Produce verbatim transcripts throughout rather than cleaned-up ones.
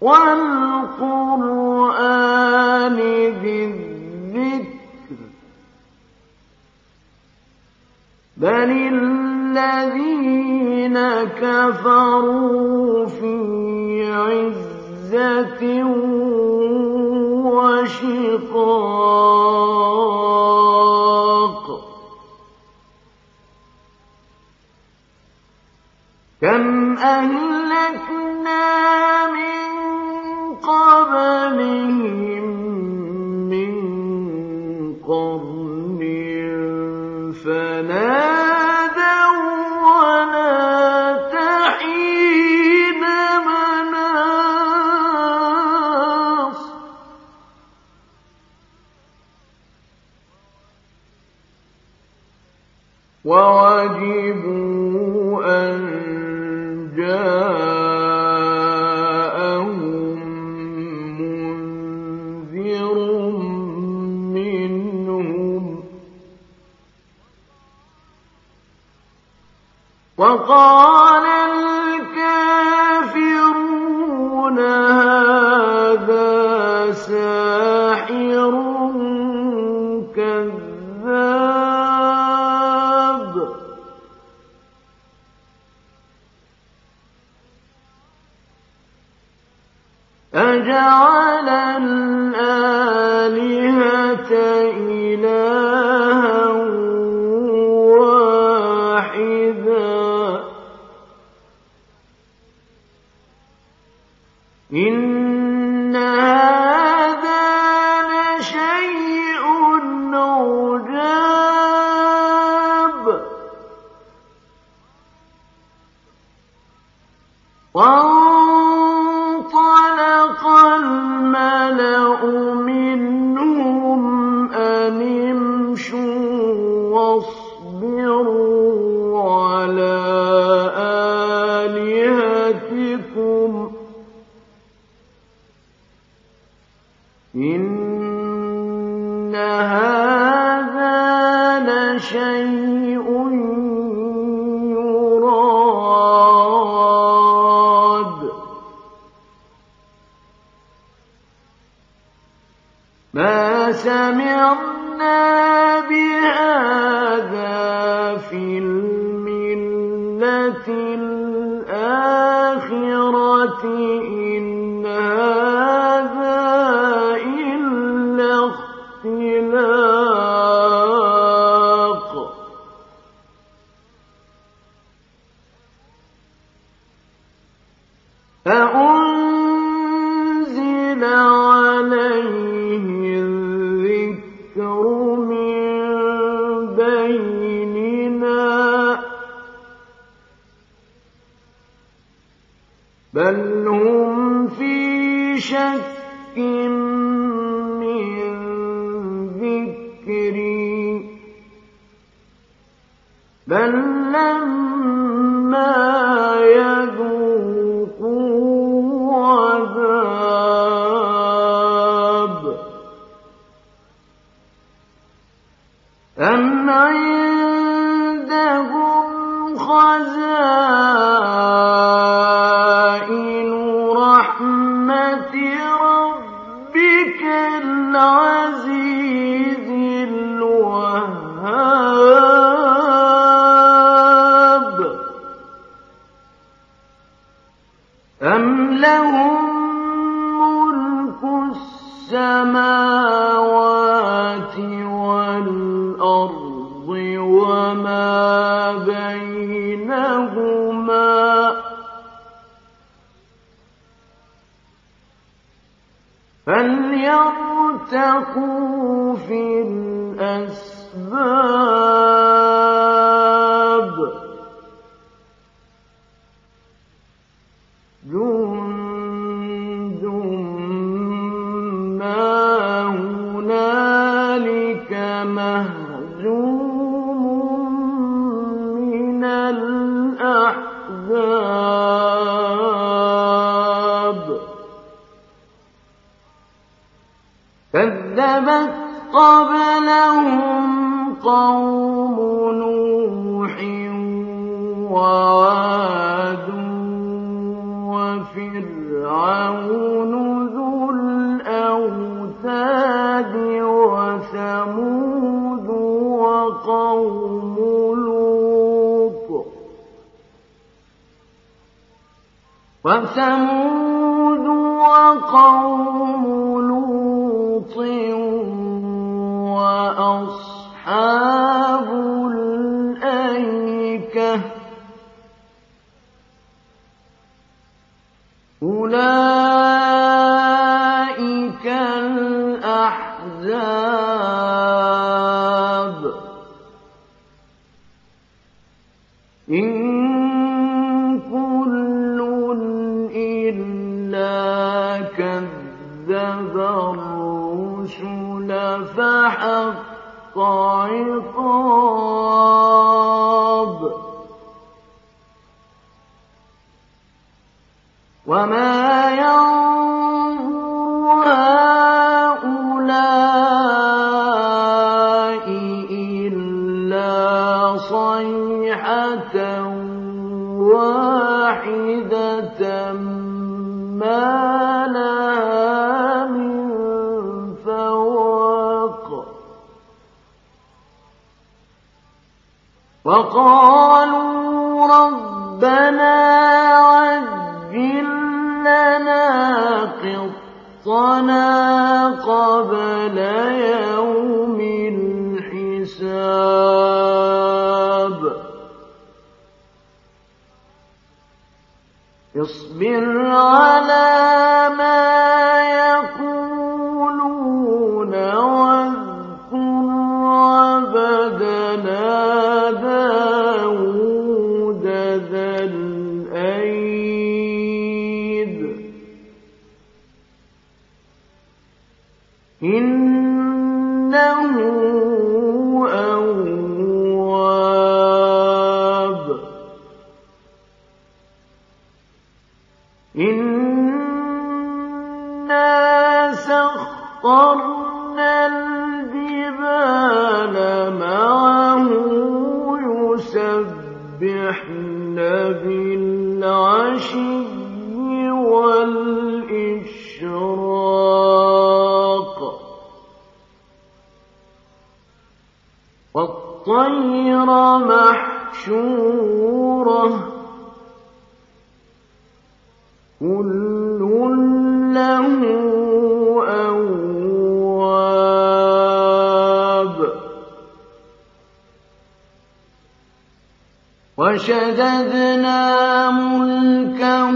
وَالْقُرْآنِ ذِي الذِّكْرِ بَلِ الَّذِينَ كَفَرُوا فِي عِزَّةٍ وَشِقَاقٍ كَمْ أَهْلَكْنَا مِن قَبْلِهِم مِّن قَرْنٍ فَنَادَوْا وَلَاتَ حِينَ مَنَاصٍ وَعَجِبُوا أَن جَاءَهُم مُّنذِرٌ مِّنْهُمْ وَقَالَ الْكَافِرُونَ هَٰذَا سَاحِرٌ كَذَّابٌ أَجَعَلَ الْآلِهَةَ إِلَٰهًا وَاحِدًا إِنَّ هَٰذَا لَشَيْءٌ عُجَابٌ وَانطَلَقَ الْمَلَأُ مِنْهُمْ أَنِ امْشُوا وَاصْبِرُوا عَلَىٰ آلِهَتِكُمْ إِنَّ هَٰذَا لَشَيْءٌ يُرَادُ مَا سَمِعْنَا بِهَٰذَا فِي الْمِلَّةِ الْآخِرَةِ إِنْ هَٰذَا إِلَّا اخْتِلَاقٌ أَأُنزِلَ عَلَيْهِ الذِّكْرُ مِن بَيْنِنَا بَلْ هُمْ فِي شَكٍّ مِّن ذِكْرِي بَل لَّمَّا يَذُوقُوا عَذَابِ أَمْ عِندَهُمْ خَزَائِنُ رَحْمَةِ رَبِّكَ الْعَزِيزِ الْوَهَّابِ أَمْ لَهُم مُّلْكُ السَّمَاوَاتِ وَالْأَرْضِ وَمَا بَيْنَهُمَا فَلْيَرْتَقُوا فِي الْأَسْبَابِ جُندٌ مَّا هُنَالِكَ مَهْزُومٌ مِّنَ الْأَحْزَابِ كَذَّبَتْ قَبْلَهُمْ قَوْمُ نُوحٍ وَعَادٌ وَفِرْعَوْنُ وثمود وقوم لوط وأصحاب الأيكة أولئك الأحزاب إن كل إلا كذب الرسل فحق عقاب وما ينظر هؤلاء إلا صيحة واحدة ما لها من فواق وقالوا ربنا عجل لنا قطنا قبل يوم الحساب اصبر على ما يقولون واذكر عبدنا داود ذا الأيد إنه أواب إنا سخرنا الجبال معه يسبحن بالعشي والإشراق والطير محشورة كل له أواب وشددنا ملكه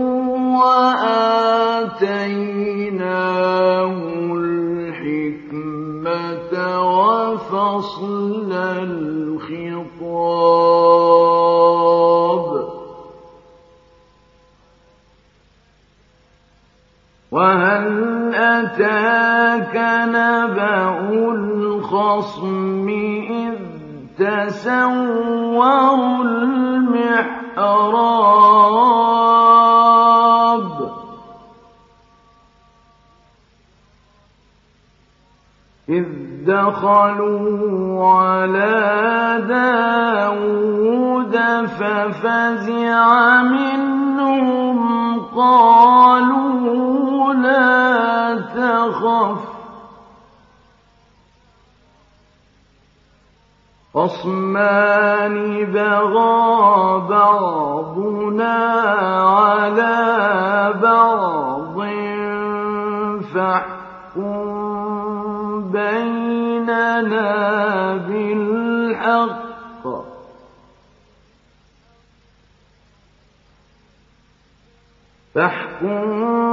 وآتيناه الحكمة وفصل الخطاب وهل أتاك نبأ الخصم إذ تسوروا المحراب إذ دخلوا على داود ففزع منهم قالوا لا تخف خصمان بغى بعضنا على بعض فاحكم بيننا بالحق فاحكم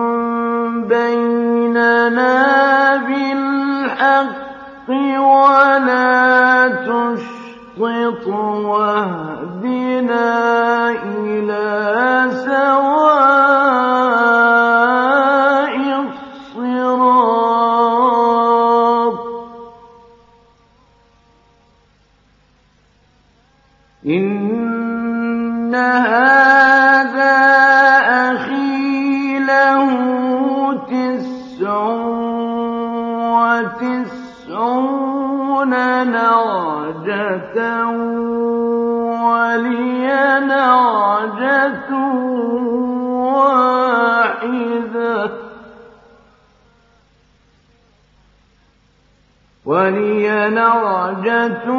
بيننا بالحق ولا تشطط واهدنا إلى سواء الصراط إن هذا أخي له تسع وتسعون نعجة ولي نعجة واحدة ولي نعجة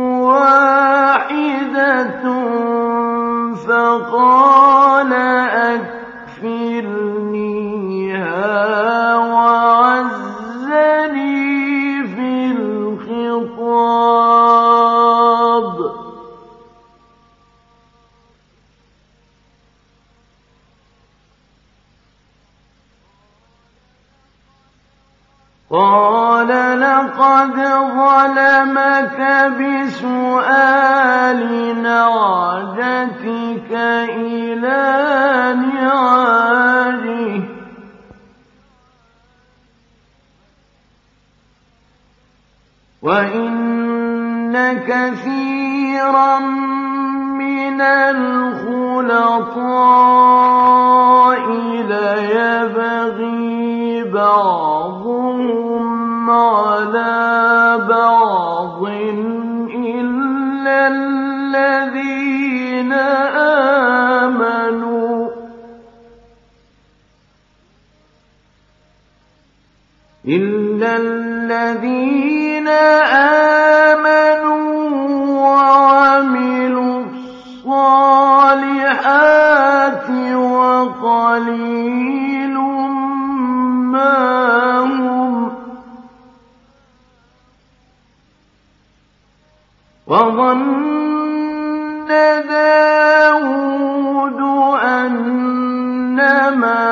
واحدة فقال قال لقد ظلمك بسؤال نعجتك إلى نعاجه وإن كثيرا من الخلطاء ليبغي بعضهم على بعض إلا الذين آمنوا إلا الذين آمنوا وعملوا الصالحات وقليل ما هم وظن داود أنما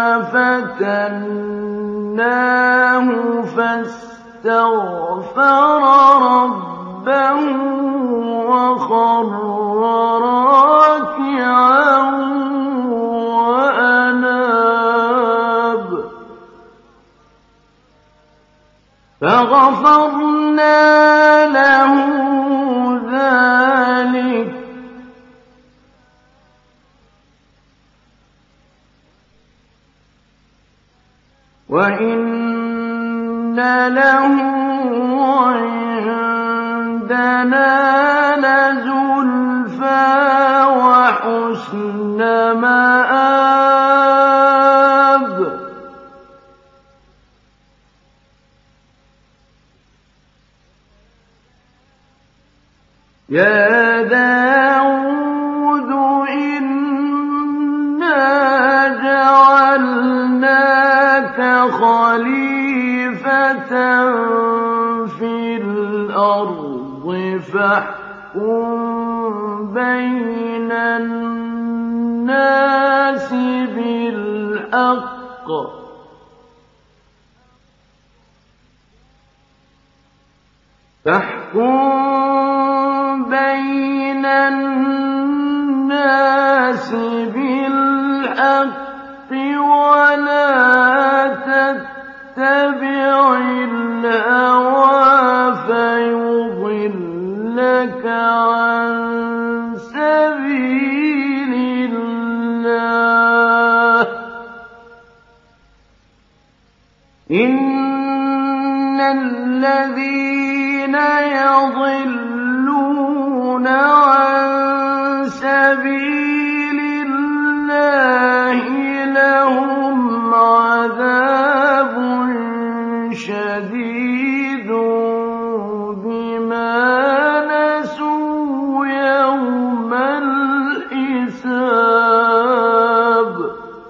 فتناه فاستغفر ربه وخر راكعا وأناب فغفرنا له ذلك وإن له عندنا لزلفى وحسن مآب يا داود إنا جعلناك خليفة في الأرض فاحكم بين الناس بالحق فاحكم بين الناس بالحق ولا تتبع الهوى فيضلك عن سبيل الله إن الذين يضلون عن سبيل الله لهم عذاب شديد بما نسوا يوم الحساب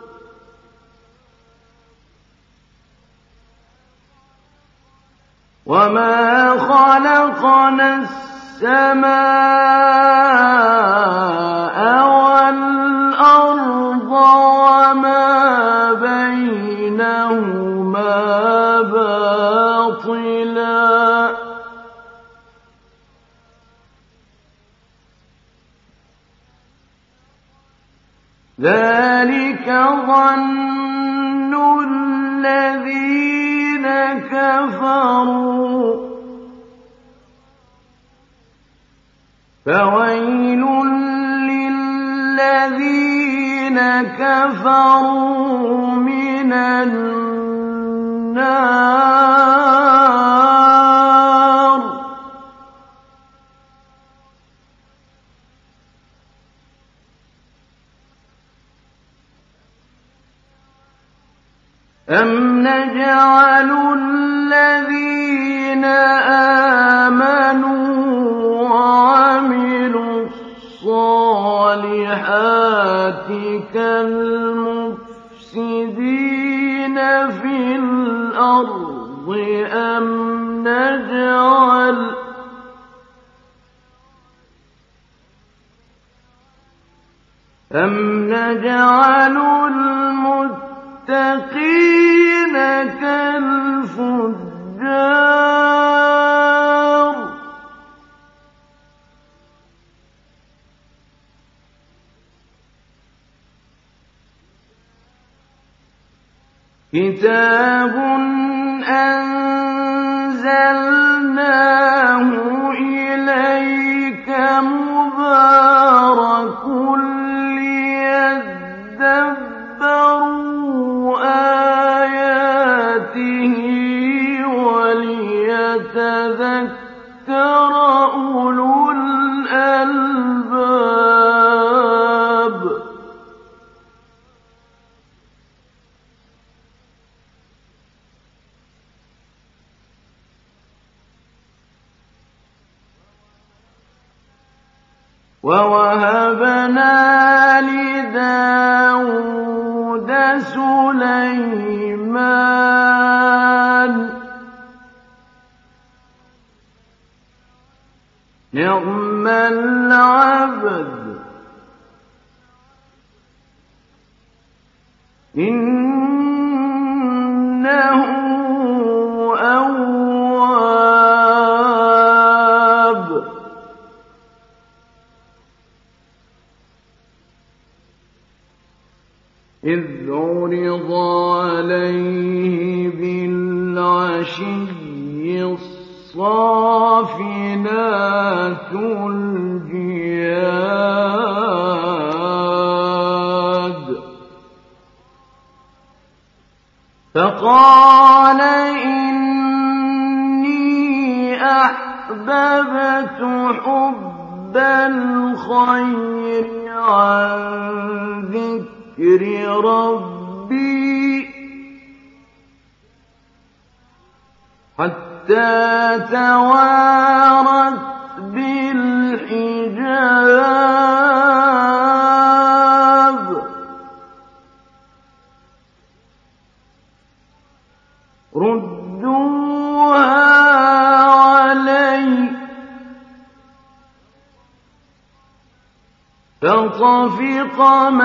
وما خلقنا السماء والأرض وما بينهما باطلا ذلك ظن الذين كفروا فويل للذين كفروا من النار أم نجعل الذين آمنوا وعملوا الصالحات كالمفسدين في الأرض أم نجعل أم نجعل المتقين كالفجار الفجار كتاب أنزلناه إليك مبارك ليدبروا آياته وليتذكر أولو الألباب وَوَهَبْنَا لِدَاوُودَ سُلَيْمَانَ نِعْمَ الْعَبْدُ إِنَّهُ أَوَّابٌ إِذْ عُرِضَ عَلَيْهِ بِالْعَشِيِّ الصَّافِنَاتُ الْجِيَادُ فَقَالَ إِنِّي أَحْبَبْتُ حُبَّ الْخَيْرِ عَن ذِكْرِ ربي حتى توارت بالحجاب ردوها علي فطفق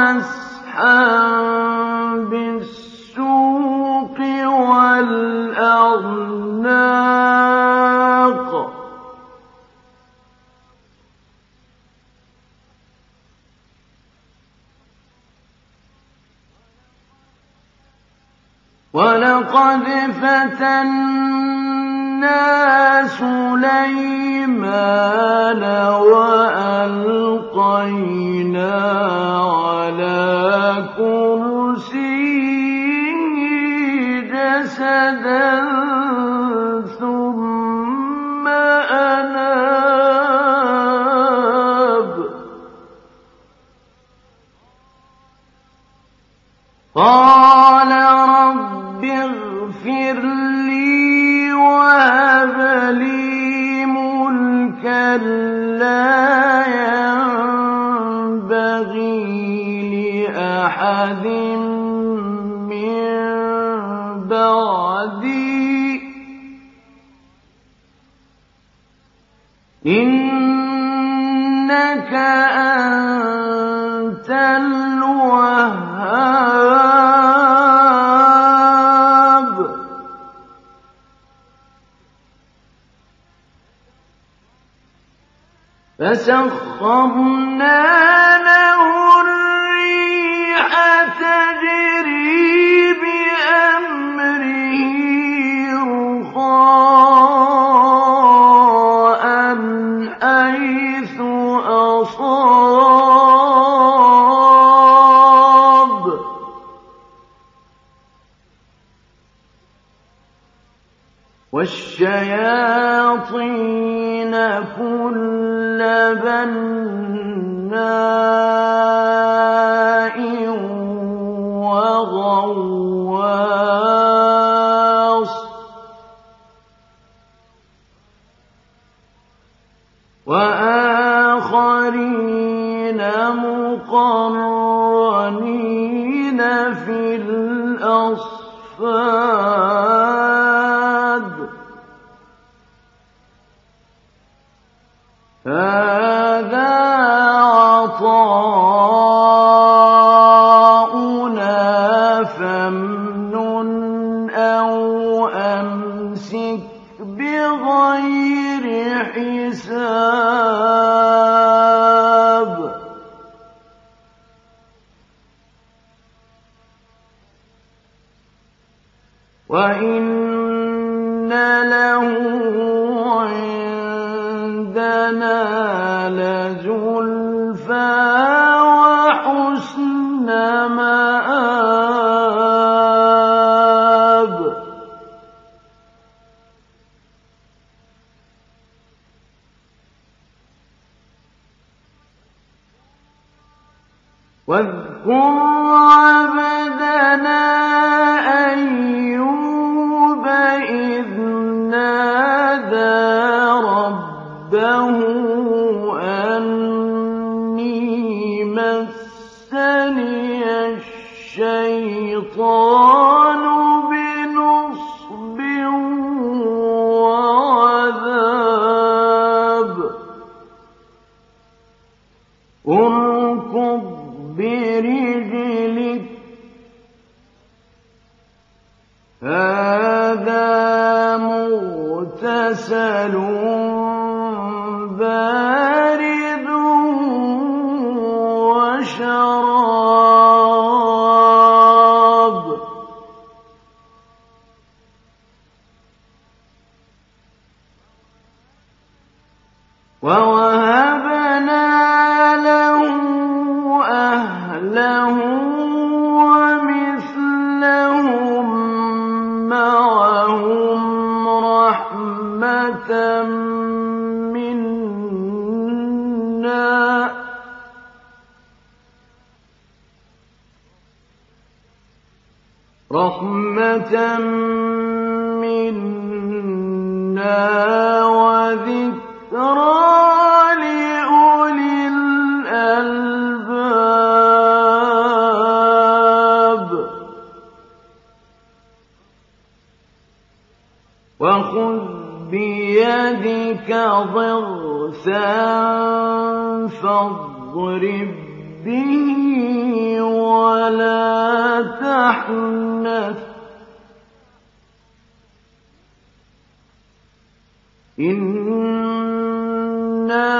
مسحا بالسوق والأعناق وَلَقَدْ فَتَنَّا سُلَيْمَانَ وَأَلْقَيْنَا عَلَىٰ كُرْسِيِّهِ جَسَدًا ثُمَّ أَنَابَ قَالَ رَبِّ اغْفِرْ لِي وَهَبْ لِي مُلْكًا لَّا يَنبَغِي لِأَحَدٍ مِّن بَعْدِي ۖ إِنَّكَ أَنتَ الْوَهَّابُ فَسَخَّرْنَا لَهُ الرِّيحَ تَجْرِي بِأَمْرِهِ رُخَاءً حَيْثُ أَصَابَ وَالشَّيَاطِينَ كُلَّ بَنَّاءٍ وَغَوَّاصٍ وَآخَرِينَ مُقَرَّنِينَ فِي الْأَصْفَادِ هَٰذَا عَطَاؤُنَا فَامْنُنْ أَوْ أَمْسِكْ وَإِنَّ لَهُ عِندَنَا لَزُلْفَىٰ وَحُسْنَ مَآبٍ. وَاذْكُرْ عَبْدَنَا أَيُّوبَ إِذْ نَادَىٰ رَبَّهُ أَنِّي مَسَّنِيَ الشَّيْطَانُ بِنُصْبٍ وَعَذَابٍ. ارْكُضْ بِرِجْلِكَ هَٰذَا مُغْتَسَلٌ بَارِدٌ وَشَرَابٌ. وَوَهَبْنَا لَهُ أَهْلَهُ وَمِثْلَهُم مَّعَهُمْ رَحْمَةً مِّنَّا رَحْمَةً مِّنَّا وَذِكْرَىٰ لِأُولِي الْأَلْبَابِ. وَخُذْ بِيَدِكَ ضِغْثًا فَاضْرِب بِّهِ وَلَا تَحْنَثْ ۗ إِنَّا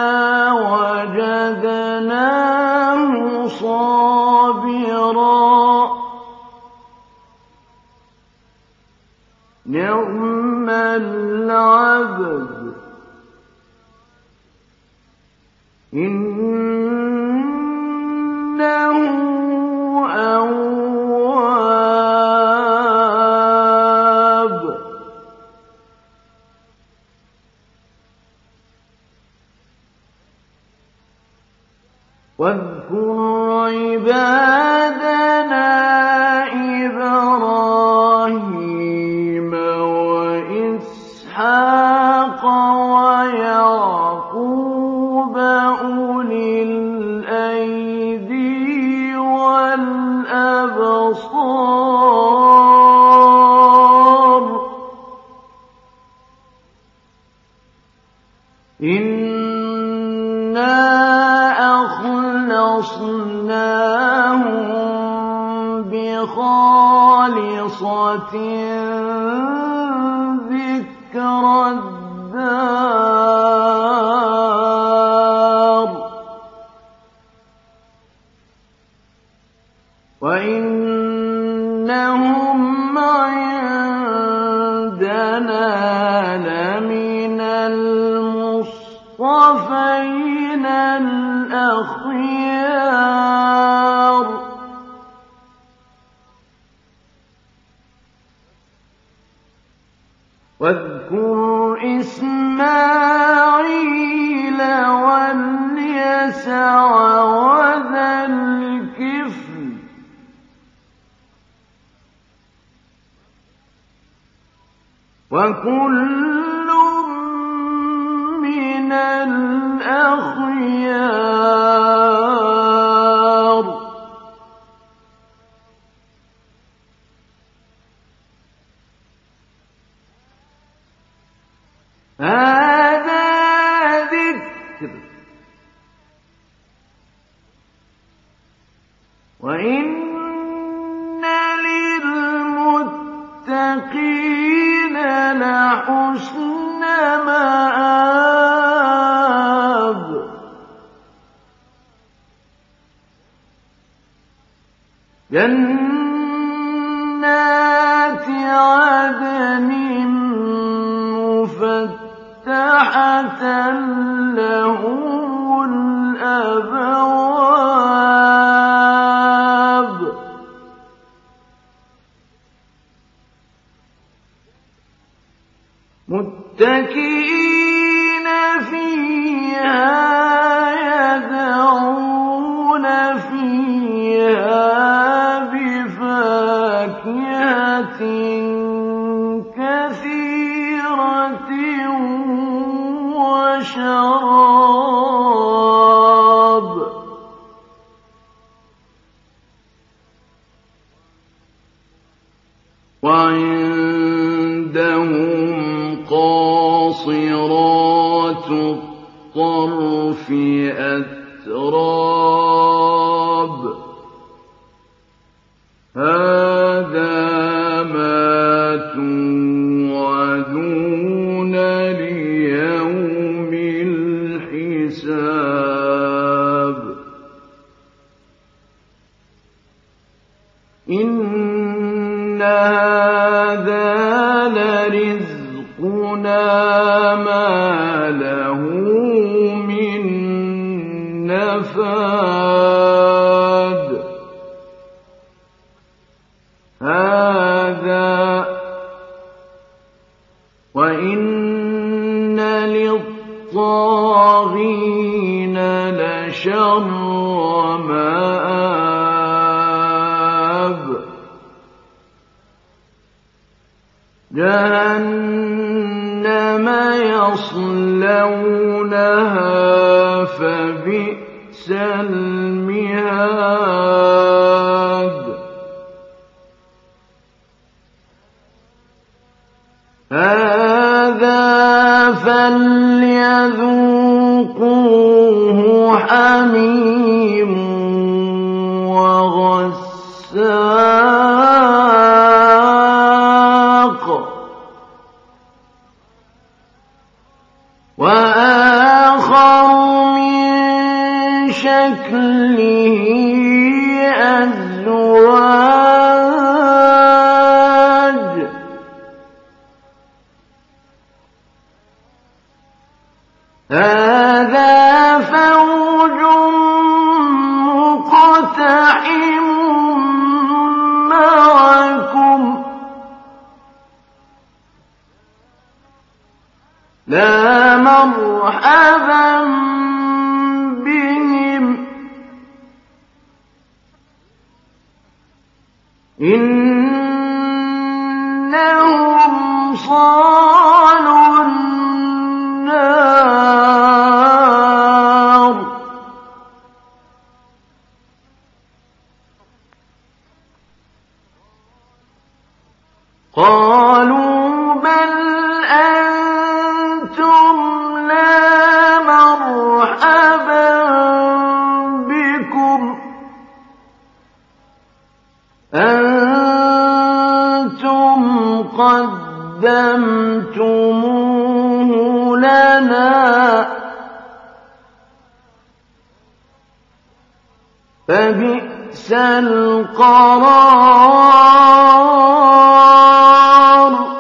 وَجَدْنَاهُ صَابِرًا نِّعْمَ الْعَبْدُ إِنَّهُ أَوَّابٌ. وَاذْكُرْ عِبَادَنَا إِبْرَاهِيمَ وَإِسْحَاقَ وَيَعْقُوبَ أُولِي الْأَيْدِي وَالْأَبْصَارِ. إِنَّا أَخْلَصْنَاهُم بِخَالِصَةٍ ذِكْرَى الدَّارِ وَإِنَّهُمْ عِندَنَا لَمِنَ الْمُصْطَفَيْنَ الْأَخْيَارِ. وَاذْكُرْ إِسْمَاعِيلَ وَالْيَسَعَ وَذَا الْكِفْلِ وَكُلٌّ مِّنَ الْأَخْيَارِ. هَٰذَا ذِكْرٌ وَإِنَّ لِلْمُتَّقِينَ لَحُسْنَ مَآبٍ. جَنَّاتِ عدن مفتحة لهم الأبواب متكئين فيها يدعون فيها بفاكهة كثيرة وشراب وعندهم قاصرات الطرف أتراب هذا ما توعدون ليوم الحساب إن هذا لرزقنا ما له من نفاد هذا وإن للطاغين لشر مآب جهنم يصلونها فبئس المهاد هذا فليذوقوه حميم وغساق وآخر من شكله أزواج هذا فوج مقتحم معكم لا مرحبا بهم إنهم صالوا النار قالوا بل أنتم لا مرحبا بكم أنتم قدمتموه لنا فبئس القرار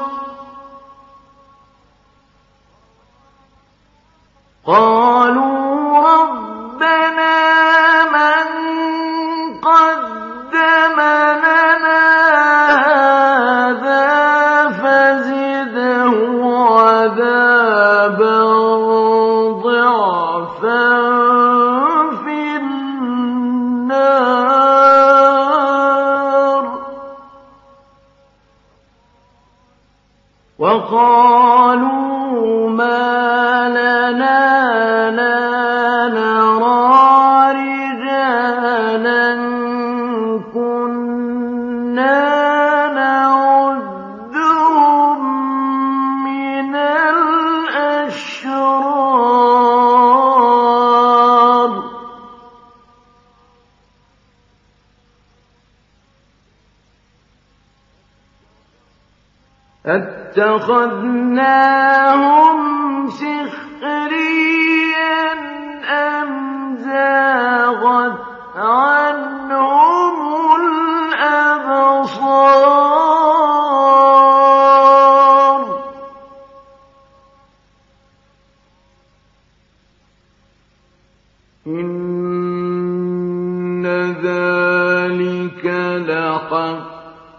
قالوا ربنا من قدم لنا هذا فزده عذابا ضعفا في النار وقالوا ما لنا لا نرى رجالا كنا نعدهم من الأشرار اتخذناهم سخريا أم زاغت عنهم الأبصار ذَٰلِكَ لَحَقٌّ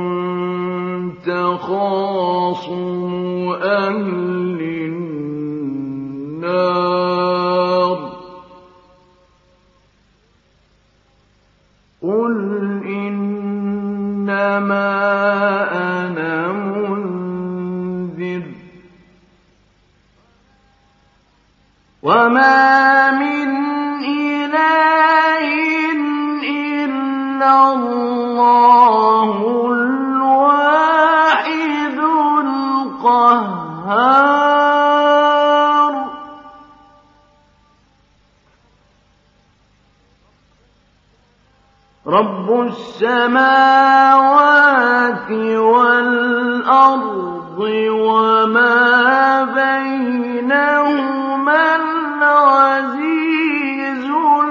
تَخَاصُمُ أَهْلِ النَّارِ قُلْ إِنَّمَا أَنَا مُنذِرٌ وَمَا مِنْ إِلَٰهٍ إِلَّا اللَّهُ الْوَاحِدُ الْقَهَّارُ رَبُّ السَّمَاوَاتِ وَالْأَرْضِ وَمَا بَيْنَهُمَا الْعَزِيزُ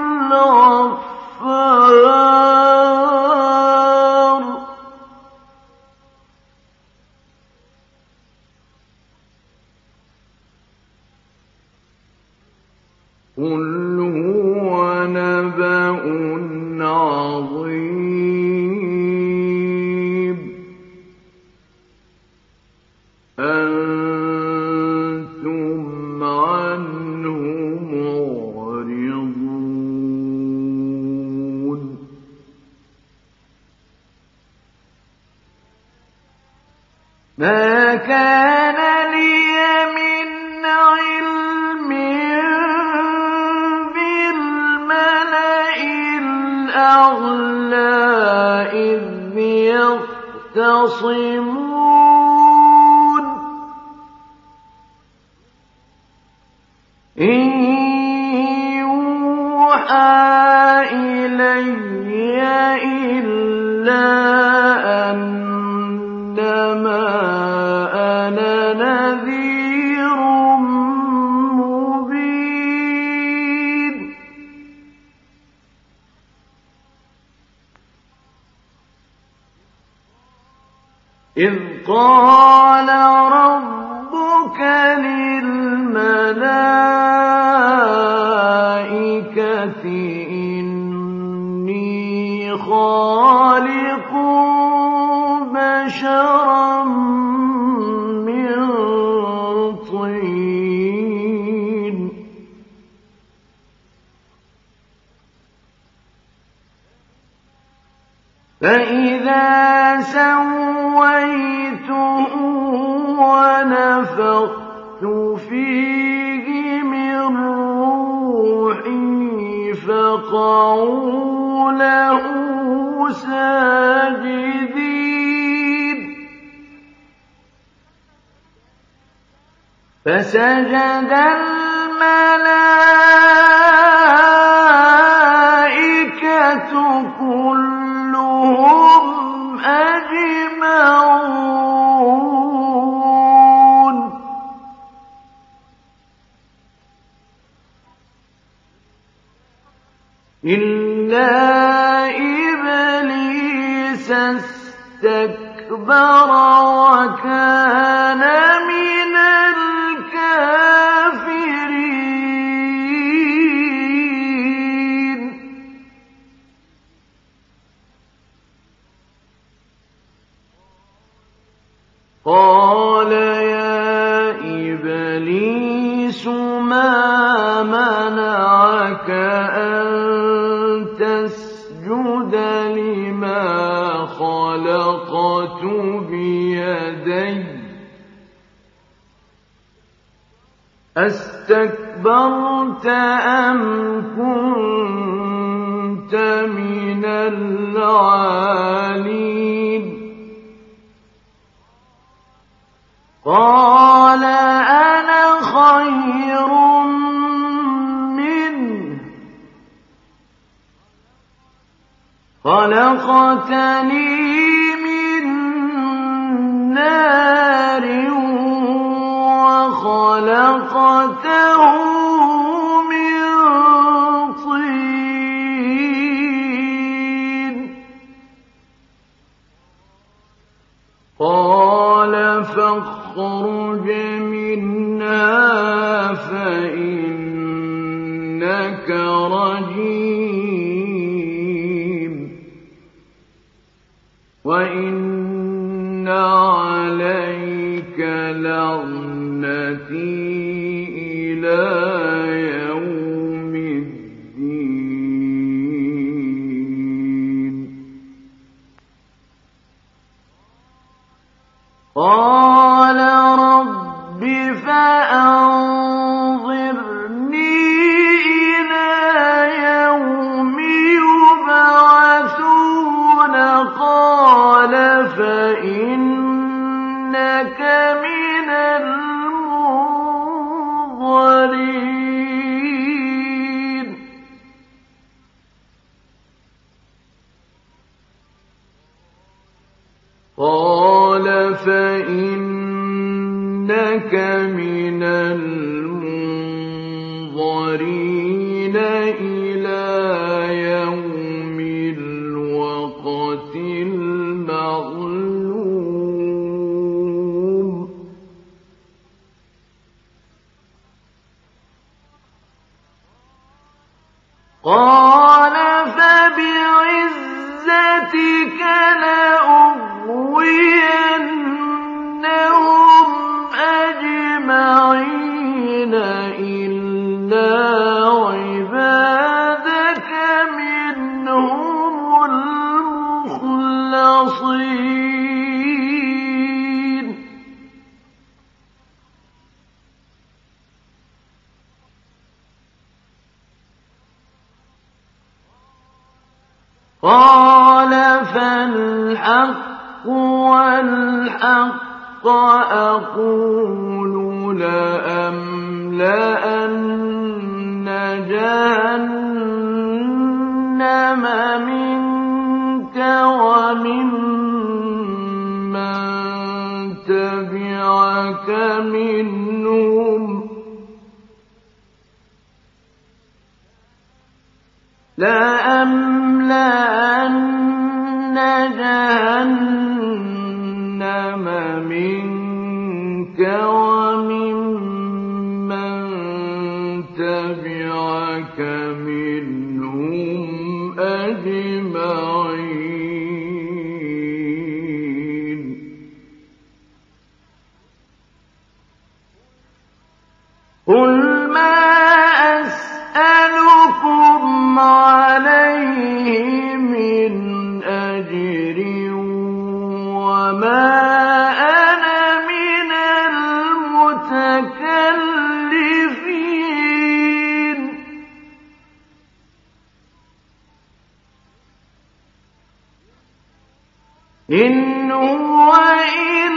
الْغَفَّارُ قُلْ هُوَ نَبَأٌ عَظِيمٌ أَنتُمْ عَنْهُ مُعْرِضُونَ مَا كَانَ لِيَ مِنْ عِلْمٍ بِالْمَلَإِ الْأَعْلَىٰ إِذْ يَخْتَصِمُونَ إِن يُوحَىٰ إِلَيَّ إِلَّا أَنَّمَا أَنَا نَذِيرٌ مُّبِينٌ إِذْ قَالَ رَبُّكَ لِلْمَلَائِكَةِ إِنِّي خَالِقٌ بَشَرًا مِّن طِينٍ فَإِذَا سَوَّيْتُهُ وَنَفَخْتُ فِيهِ مِن رُّوحِي فَقَعُوا لَهُ سَاجِدِينَ فَسَجَدَ الْمَلَائِكَةُ كُلُّهُمْ أَجْمَعُونَ إِلَّا إِبْلِيسَ اسْتَكْبَرَ وَكَانَ مِنَ الْكَافِرِينَ قَالَ يَا إِبْلِيسُ مَا مَنَعَكَ أَن تَسْجُدَ لِمَا خَلَقْتُ بِيَدَيَّ أَسْتَكْبَرْتَ أَمْ كُنتَ مِنَ الْعَالِينَ قَالَ أَنَا خَيْرٌ مِّنْهُ خَلَقْتَنِي مِن نَّارٍ وَخَلَقْتَهُ مِن طِينٍ قَالَ فَاخْرُجْ مِنْهَا فَإِنَّكَ رَجِيمٌ وَإِنَّ عَلَيْكَ لَعْنَتِي إِلَىٰ يَوْمِ الدِّينِ قَالَ رَبِّ فَأَنظِرْنِي إِلَىٰ يَوْمِ يُبْعَثُونَ قَالَ فَإِنَّكَ مِنَ الْمُنظَرِينَ قَالَ فَإِنَّكَ مِنَ الْمُنظَرِينَ إِلَىٰ يَوْمِ الْوَقْتِ الْمَعْلُومِ قَالَ فَبِعِزَّتِكَ لَأُغْوِيَنَّهُمْ أَجْمَعِينَ إِلَّا عِبَادَكَ مِنْهُمُ الْمُخْلَصِينَ قَالَ فَالْحَقُّ وَالْحَقَّ أَقُولُ لَأَمْلَأَنَّ جَهَنَّمَ مِنكَ وَمِمَّن تَبِعَكَ مِنْهُمْ لَأَمْلَأَنَّ جَهَنَّمَ مِنكَ وَمِمَّن تَبِعَكَ مِنْهُمْ أَجْمَعِينَ قُلْ مَا أَسْأَلُكُمْ عَلَيْهِ مِنْ أَجْرٍ وَمَا أَنَا مِنَ الْمُتَكَلِّفِينَ إِنْ هُوَ